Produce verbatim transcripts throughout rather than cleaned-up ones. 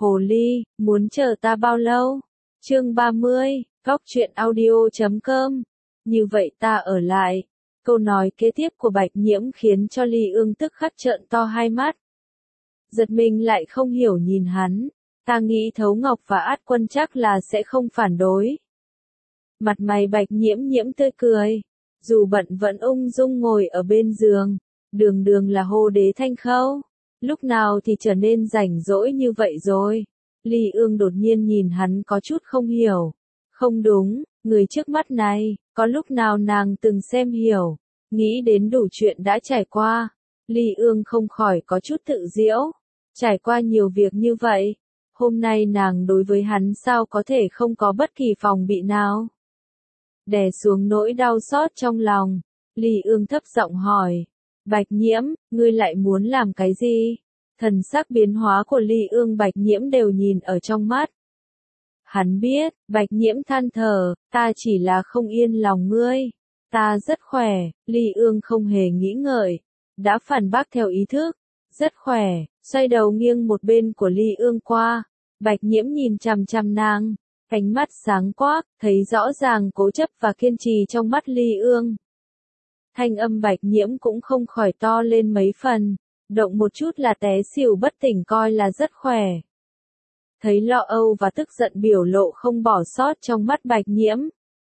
Hồ ly, muốn chờ ta bao lâu? Chương ba mươi, góc truyện audio chấm com. Như vậy ta ở lại. Câu nói kế tiếp của Bạch Nhiễm khiến cho Ly Ương tức khắc trợn to hai mắt. Giật mình lại không hiểu nhìn hắn. Ta nghĩ Thấu Ngọc và Át Quân chắc là sẽ không phản đối. Mặt mày Bạch Nhiễm nhiễm tươi cười. Dù bận vẫn ung dung ngồi ở bên giường. Đường đường là Hồ đế Thanh Khâu. Lúc nào thì trở nên rảnh rỗi như vậy rồi. Ly Ương đột nhiên nhìn hắn có chút không hiểu. Không đúng, người trước mắt này, có lúc nào nàng từng xem hiểu. Nghĩ đến đủ chuyện đã trải qua. Ly Ương không khỏi có chút tự giễu. Trải qua nhiều việc như vậy. Hôm nay nàng đối với hắn sao có thể không có bất kỳ phòng bị nào. Đè xuống nỗi đau xót trong lòng. Ly Ương thấp giọng hỏi. Bạch Nhiễm, ngươi lại muốn làm cái gì? Thần sắc biến hóa của Ly Ương Bạch Nhiễm đều nhìn ở trong mắt. Hắn biết, Bạch Nhiễm than thở, ta chỉ là không yên lòng ngươi. Ta rất khỏe, Ly Ương không hề nghĩ ngợi. Đã phản bác theo ý thức. Rất khỏe, xoay đầu nghiêng một bên của Ly Ương qua. Bạch Nhiễm nhìn chằm chằm nàng. Ánh mắt sáng quắc, thấy rõ ràng cố chấp và kiên trì trong mắt Ly Ương. Thanh âm Bạch Nhiễm cũng không khỏi to lên mấy phần. Động một chút là té xỉu bất tỉnh coi là rất khỏe. Thấy lo âu và tức giận biểu lộ không bỏ sót trong mắt Bạch Nhiễm.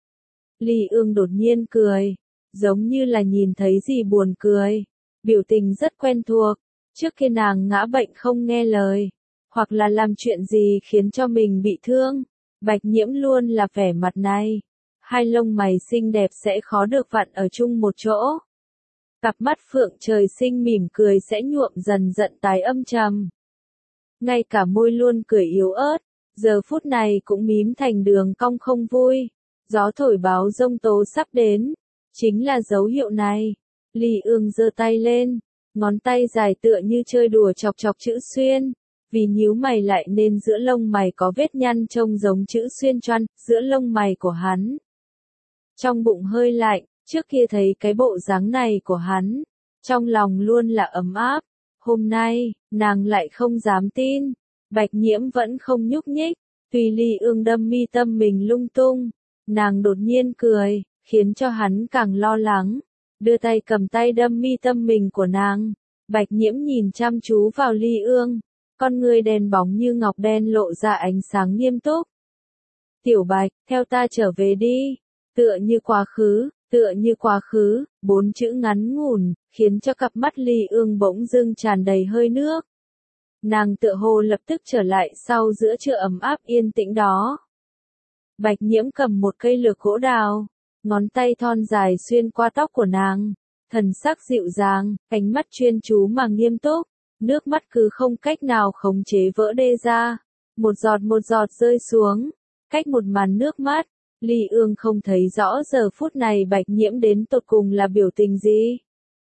Ly Ương đột nhiên cười. Giống như là nhìn thấy gì buồn cười. Biểu tình rất quen thuộc. Trước khi nàng ngã bệnh không nghe lời. Hoặc là làm chuyện gì khiến cho mình bị thương. Bạch Nhiễm luôn là vẻ mặt này. Hai lông mày xinh đẹp sẽ khó được vặn ở chung một chỗ. Cặp mắt phượng trời sinh mỉm cười sẽ nhuộm dần dần tái âm trầm. Ngay cả môi luôn cười yếu ớt, giờ phút này cũng mím thành đường cong không vui. Gió thổi báo giông tố sắp đến. Chính là dấu hiệu này. Ly Ương giơ tay lên. Ngón tay dài tựa như chơi đùa chọc chọc chữ xuyên. Vì nhíu mày lại nên giữa lông mày có vết nhăn trông giống chữ xuyên choăn, giữa lông mày của hắn. Trong bụng hơi lạnh, trước kia thấy cái bộ dáng này của hắn, trong lòng luôn là ấm áp. Hôm nay, nàng lại không dám tin. Bạch Nhiễm vẫn không nhúc nhích, tùy Ly Ương đâm mi tâm mình lung tung. Nàng đột nhiên cười, khiến cho hắn càng lo lắng. Đưa tay cầm tay đâm mi tâm mình của nàng. Bạch Nhiễm nhìn chăm chú vào Ly Ương. Con người đen bóng như ngọc đen lộ ra ánh sáng nghiêm túc. Tiểu Bạch, theo ta trở về đi. Tựa như quá khứ, tựa như quá khứ, bốn chữ ngắn ngủn, khiến cho cặp mắt Ly Ương bỗng dưng tràn đầy hơi nước. Nàng tựa hồ lập tức trở lại sau giữa trưa ấm áp yên tĩnh đó. Bạch Nhiễm cầm một cây lược gỗ đào, ngón tay thon dài xuyên qua tóc của nàng, thần sắc dịu dàng, ánh mắt chuyên chú mà nghiêm túc, nước mắt cứ không cách nào khống chế vỡ đê ra, một giọt một giọt rơi xuống, cách một màn nước mắt. Ly Ương không thấy rõ giờ phút này Bạch Nhiễm đến tột cùng là biểu tình gì.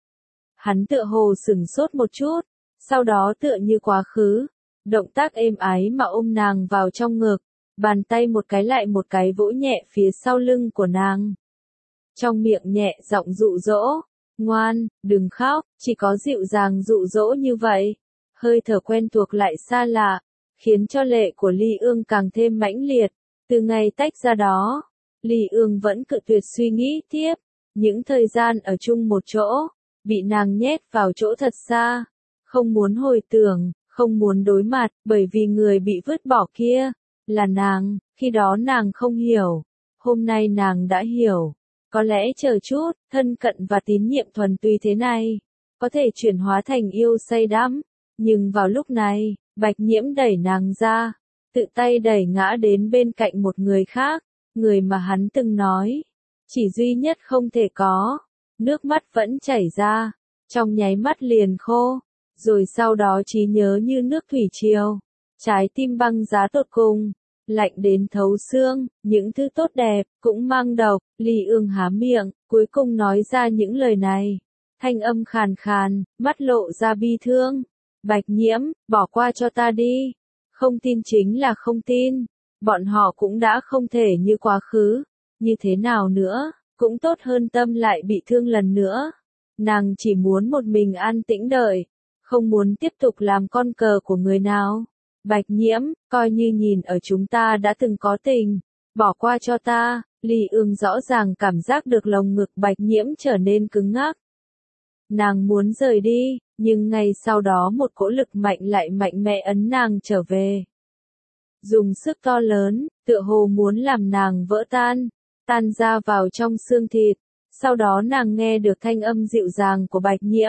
Hắn tựa hồ sửng sốt một chút, sau đó tựa như quá khứ, động tác êm ái mà ôm nàng vào trong ngực, bàn tay một cái lại một cái vỗ nhẹ phía sau lưng của nàng. Trong miệng nhẹ giọng dụ dỗ, ngoan, đừng khóc, chỉ có dịu dàng dụ dỗ như vậy. Hơi thở quen thuộc lại xa lạ, khiến cho lệ của Ly Ương càng thêm mãnh liệt. Từ ngày tách ra đó, Ly Ương vẫn cự tuyệt suy nghĩ tiếp, những thời gian ở chung một chỗ, bị nàng nhét vào chỗ thật xa, không muốn hồi tưởng, không muốn đối mặt, bởi vì người bị vứt bỏ kia, là nàng, khi đó nàng không hiểu, hôm nay nàng đã hiểu, có lẽ chờ chút, thân cận và tín nhiệm thuần túy thế này, có thể chuyển hóa thành yêu say đắm, nhưng vào lúc này, Bạch Nhiễm đẩy nàng ra. Tự tay đẩy ngã đến bên cạnh một người khác, người mà hắn từng nói, chỉ duy nhất không thể có, nước mắt vẫn chảy ra, trong nháy mắt liền khô, rồi sau đó trí nhớ như nước thủy triều, trái tim băng giá tột cùng, lạnh đến thấu xương, những thứ tốt đẹp, cũng mang độc. Ly Ương há miệng, cuối cùng nói ra những lời này, thanh âm khàn khàn, mắt lộ ra bi thương. Bạch Nhiễm, bỏ qua cho ta đi. Không tin chính là không tin, bọn họ cũng đã không thể như quá khứ, như thế nào nữa, cũng tốt hơn tâm lại bị thương lần nữa. Nàng chỉ muốn một mình an tĩnh đợi, không muốn tiếp tục làm con cờ của người nào. Bạch Nhiễm, coi như nhìn ở chúng ta đã từng có tình, bỏ qua cho ta. Ly Ương rõ ràng cảm giác được lồng ngực Bạch Nhiễm trở nên cứng ngắc. Nàng muốn rời đi, nhưng ngay sau đó một cỗ lực mạnh lại mạnh mẽ ấn nàng trở về. Dùng sức to lớn, tựa hồ muốn làm nàng vỡ tan, tan ra vào trong xương thịt. Sau đó nàng nghe được thanh âm dịu dàng của Bạch Nhiễm.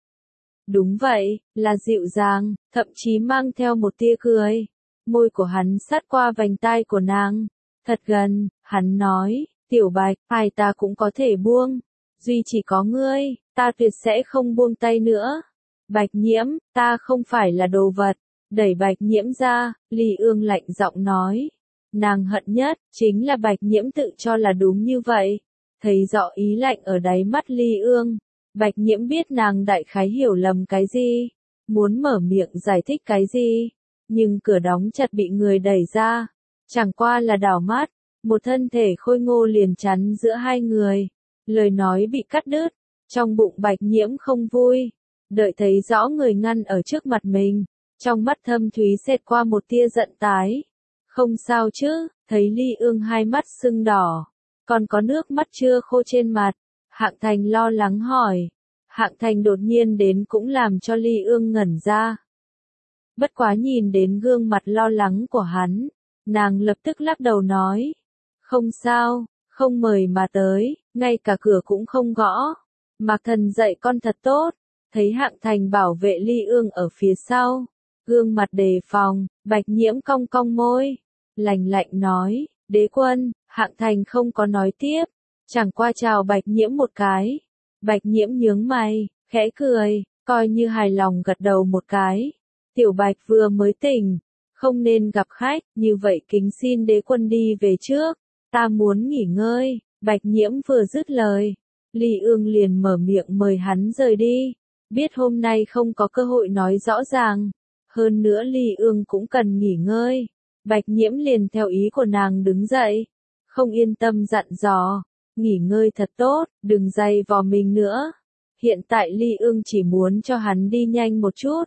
Đúng vậy, là dịu dàng, thậm chí mang theo một tia cười. Môi của hắn sát qua vành tai của nàng. Thật gần, hắn nói, Tiểu Bạch, ai ta cũng có thể buông. Duy chỉ có ngươi, ta tuyệt sẽ không buông tay nữa. Bạch Nhiễm, ta không phải là đồ vật. Đẩy Bạch Nhiễm ra, Ly Ương lạnh giọng nói. Nàng hận nhất, chính là Bạch Nhiễm tự cho là đúng như vậy. Thấy rõ ý lạnh ở đáy mắt Ly Ương. Bạch Nhiễm biết nàng đại khái hiểu lầm cái gì. Muốn mở miệng giải thích cái gì. Nhưng cửa đóng chặt bị người đẩy ra. Chẳng qua là đảo mắt. Một thân thể khôi ngô liền chắn giữa hai người. Lời nói bị cắt đứt. Trong bụng Bạch Nhiễm không vui. Đợi thấy rõ người ngăn ở trước mặt mình. Trong mắt thâm thúy xẹt qua một tia giận tái. Không sao chứ, thấy Ly Ương hai mắt sưng đỏ. Còn có nước mắt chưa khô trên mặt. Hạng Thành lo lắng hỏi. Hạng Thành đột nhiên đến cũng làm cho Ly Ương ngẩn ra. Bất quá nhìn đến gương mặt lo lắng của hắn. Nàng lập tức lắc đầu nói. Không sao, không mời mà tới, ngay cả cửa cũng không gõ. Mạc Thần dạy con thật tốt. Thấy Hạng Thành bảo vệ Ly Ương ở phía sau. Gương mặt đề phòng, Bạch Nhiễm cong cong môi. Lạnh lạnh nói, đế quân. Hạng Thành không có nói tiếp. Chẳng qua chào Bạch Nhiễm một cái. Bạch Nhiễm nhướng mày, khẽ cười, coi như hài lòng gật đầu một cái. Tiểu Bạch vừa mới tỉnh, không nên gặp khách, như vậy kính xin đế quân đi về trước. Ta muốn nghỉ ngơi. Bạch Nhiễm vừa dứt lời. Ly Ương liền mở miệng mời hắn rời đi. Biết hôm nay không có cơ hội nói rõ ràng. Hơn nữa Ly Ương cũng cần nghỉ ngơi. Bạch Nhiễm liền theo ý của nàng đứng dậy. Không yên tâm dặn dò. Nghỉ ngơi thật tốt, đừng dày vò mình nữa. Hiện tại Ly Ương chỉ muốn cho hắn đi nhanh một chút.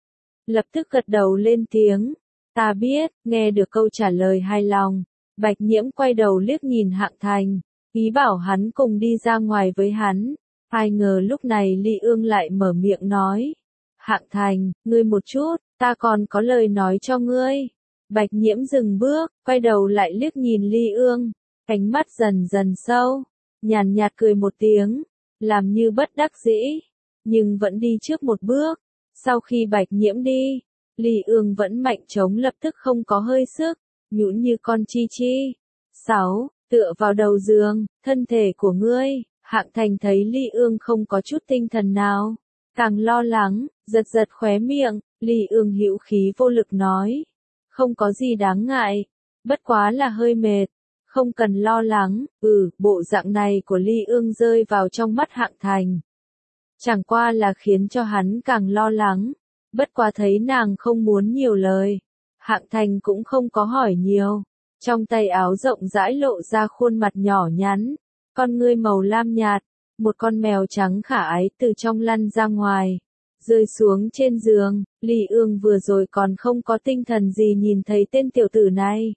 Lập tức gật đầu lên tiếng. Ta biết, nghe được câu trả lời hài lòng. Bạch Nhiễm quay đầu liếc nhìn Hạng Thành. Ý bảo hắn cùng đi ra ngoài với hắn. Ai ngờ lúc này Ly Ương lại mở miệng nói. Hạng Thành, ngươi một chút, ta còn có lời nói cho ngươi. Bạch Nhiễm dừng bước, quay đầu lại liếc nhìn Ly Ương. Ánh mắt dần dần sâu, nhàn nhạt cười một tiếng, làm như bất đắc dĩ, nhưng vẫn đi trước một bước. Sau khi Bạch Nhiễm đi, Ly Ương vẫn mạnh trống lập tức không có hơi sức, nhũn như con chi chi. Sáu, tựa vào đầu giường, thân thể của ngươi. Hạng Thành thấy Ly Ương không có chút tinh thần nào, càng lo lắng, giật giật khóe miệng. Ly Ương hữu khí vô lực nói, không có gì đáng ngại, bất quá là hơi mệt. Không cần lo lắng. Ừ, bộ dạng này của Ly Ương rơi vào trong mắt Hạng Thành. Chẳng qua là khiến cho hắn càng lo lắng. Bất quá thấy nàng không muốn nhiều lời. Hạng Thành cũng không có hỏi nhiều. Trong tay áo rộng rãi lộ ra khuôn mặt nhỏ nhắn. Con ngươi màu lam nhạt. Một con mèo trắng khả ái từ trong lăn ra ngoài. Rơi xuống trên giường. Ly Ương vừa rồi còn không có tinh thần gì nhìn thấy tên tiểu tử này.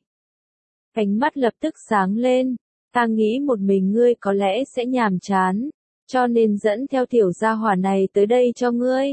Ánh mắt lập tức sáng lên. Ta nghĩ một mình ngươi có lẽ sẽ nhàm chán. Cho nên dẫn theo tiểu gia hỏa này tới đây cho ngươi.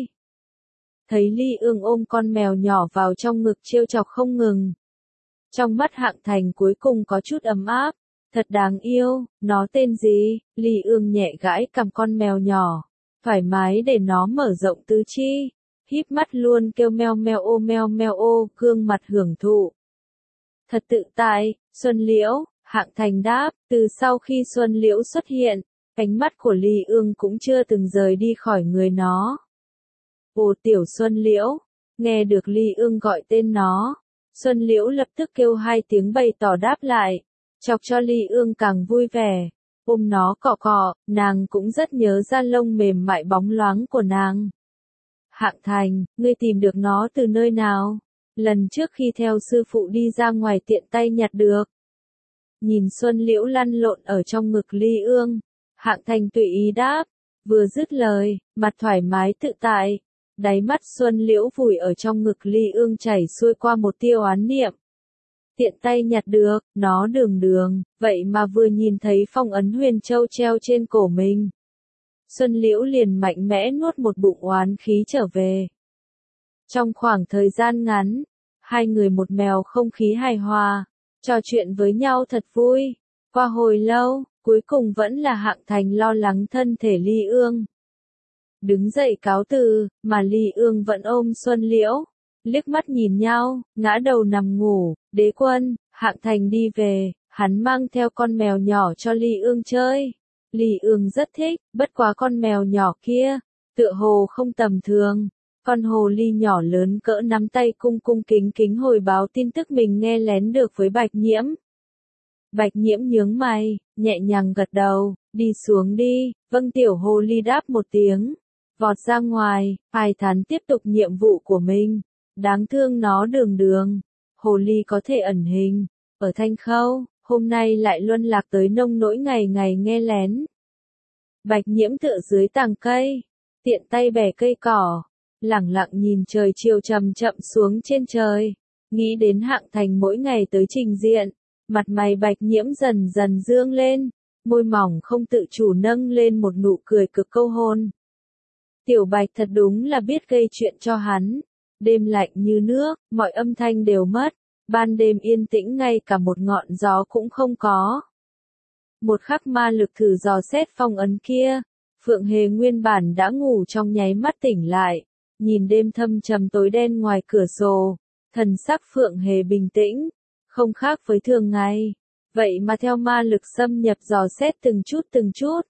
Thấy Ly Ương ôm con mèo nhỏ vào trong ngực trêu chọc không ngừng. Trong mắt Hạng Thành cuối cùng có chút ấm áp. Thật đáng yêu, nó tên gì? Ly Ương nhẹ gãi cầm con mèo nhỏ. Thoải mái để nó mở rộng tứ chi. Híp mắt luôn kêu meo meo ô meo meo ô, gương mặt hưởng thụ. Thật tự tại. Xuân Liễu. Hạng Thành đáp. Từ sau khi Xuân Liễu xuất hiện, ánh mắt của Ly Ương cũng chưa từng rời đi khỏi người nó. Ồ tiểu Xuân Liễu. Nghe được Ly Ương gọi tên nó, Xuân Liễu lập tức kêu hai tiếng bày tỏ đáp lại, chọc cho Ly Ương càng vui vẻ. Ôm nó cọ cọ, nàng cũng rất nhớ da lông mềm mại bóng loáng của nàng. Hạng Thành, ngươi tìm được nó từ nơi nào? Lần trước khi theo sư phụ đi ra ngoài tiện tay nhặt được. Nhìn Xuân Liễu lăn lộn ở trong ngực Ly Ương, Hạng Thành tùy ý đáp, vừa dứt lời, mặt thoải mái tự tại. Đáy mắt Xuân Liễu vùi ở trong ngực Ly Ương chảy xuôi qua một tia oán niệm. Tiện tay nhặt được, nó đường đường, vậy mà vừa nhìn thấy phong ấn huyền châu treo trên cổ mình. Xuân Liễu liền mạnh mẽ nuốt một bụng oán khí trở về. Trong khoảng thời gian ngắn, hai người một mèo không khí hài hòa, trò chuyện với nhau thật vui. Qua hồi lâu, cuối cùng vẫn là Hạng Thành lo lắng thân thể Ly Ương. Đứng dậy cáo từ, mà Ly Ương vẫn ôm Xuân Liễu. Liếc mắt nhìn nhau, ngã đầu nằm ngủ. Đế Quân, Hạng Thành đi về, hắn mang theo con mèo nhỏ cho Ly Ương chơi. Ly Ương rất thích, bất quá con mèo nhỏ kia, tựa hồ không tầm thường. Con hồ ly nhỏ lớn cỡ nắm tay cung cung kính kính hồi báo tin tức mình nghe lén được với Bạch Nhiễm. Bạch Nhiễm nhướng mày, nhẹ nhàng gật đầu, đi xuống đi. Vâng, tiểu hồ ly đáp một tiếng, vọt ra ngoài. Phai Thán tiếp tục nhiệm vụ của mình. Đáng thương nó đường đường. Hồ ly có thể ẩn hình, ở Thanh Khâu, hôm nay lại luân lạc tới nông nỗi ngày ngày nghe lén. Bạch Nhiễm tựa dưới tàng cây, tiện tay bẻ cây cỏ, lẳng lặng nhìn trời chiều chậm chậm xuống trên trời, nghĩ đến Hạng Thành mỗi ngày tới trình diện, mặt mày Bạch Nhiễm dần dần dương lên, môi mỏng không tự chủ nâng lên một nụ cười cực câu hôn. Tiểu Bạch thật đúng là biết gây chuyện cho hắn. Đêm lạnh như nước, mọi âm thanh đều mất, ban đêm yên tĩnh ngay cả một ngọn gió cũng không có. Một khắc ma lực thử dò xét phong ấn kia, Phượng Hề nguyên bản đã ngủ trong nháy mắt tỉnh lại, nhìn đêm thâm trầm tối đen ngoài cửa sổ, thần sắc Phượng Hề bình tĩnh, không khác với thường ngày, vậy mà theo ma lực xâm nhập dò xét từng chút từng chút.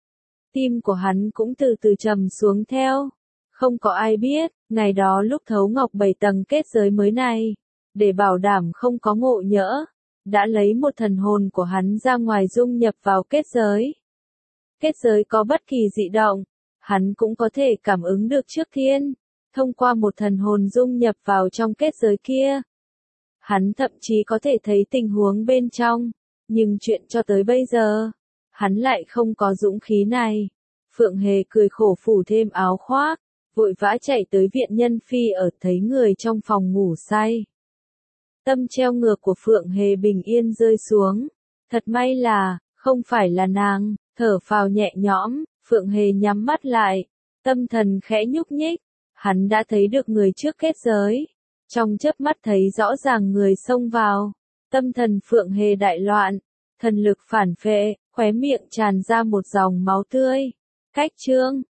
Tim của hắn cũng từ từ trầm xuống theo. Không có ai biết, ngày đó lúc thấu ngọc bảy tầng kết giới mới này, để bảo đảm không có ngộ nhỡ, đã lấy một thần hồn của hắn ra ngoài dung nhập vào kết giới. Kết giới có bất kỳ dị động, hắn cũng có thể cảm ứng được trước tiên, thông qua một thần hồn dung nhập vào trong kết giới kia. Hắn thậm chí có thể thấy tình huống bên trong, nhưng chuyện cho tới bây giờ, hắn lại không có dũng khí này. Phượng Hề cười khổ phủ thêm áo khoác, vội vã chạy tới viện nhân phi ở, thấy người trong phòng ngủ say. Tâm treo ngược của Phượng Hề bình yên rơi xuống. Thật may là, không phải là nàng, thở phào nhẹ nhõm, Phượng Hề nhắm mắt lại, tâm thần khẽ nhúc nhích, hắn đã thấy được người trước kết giới. Trong chớp mắt thấy rõ ràng người xông vào, tâm thần Phượng Hề đại loạn, thần lực phản phệ, khóe miệng tràn ra một dòng máu tươi. Cách chương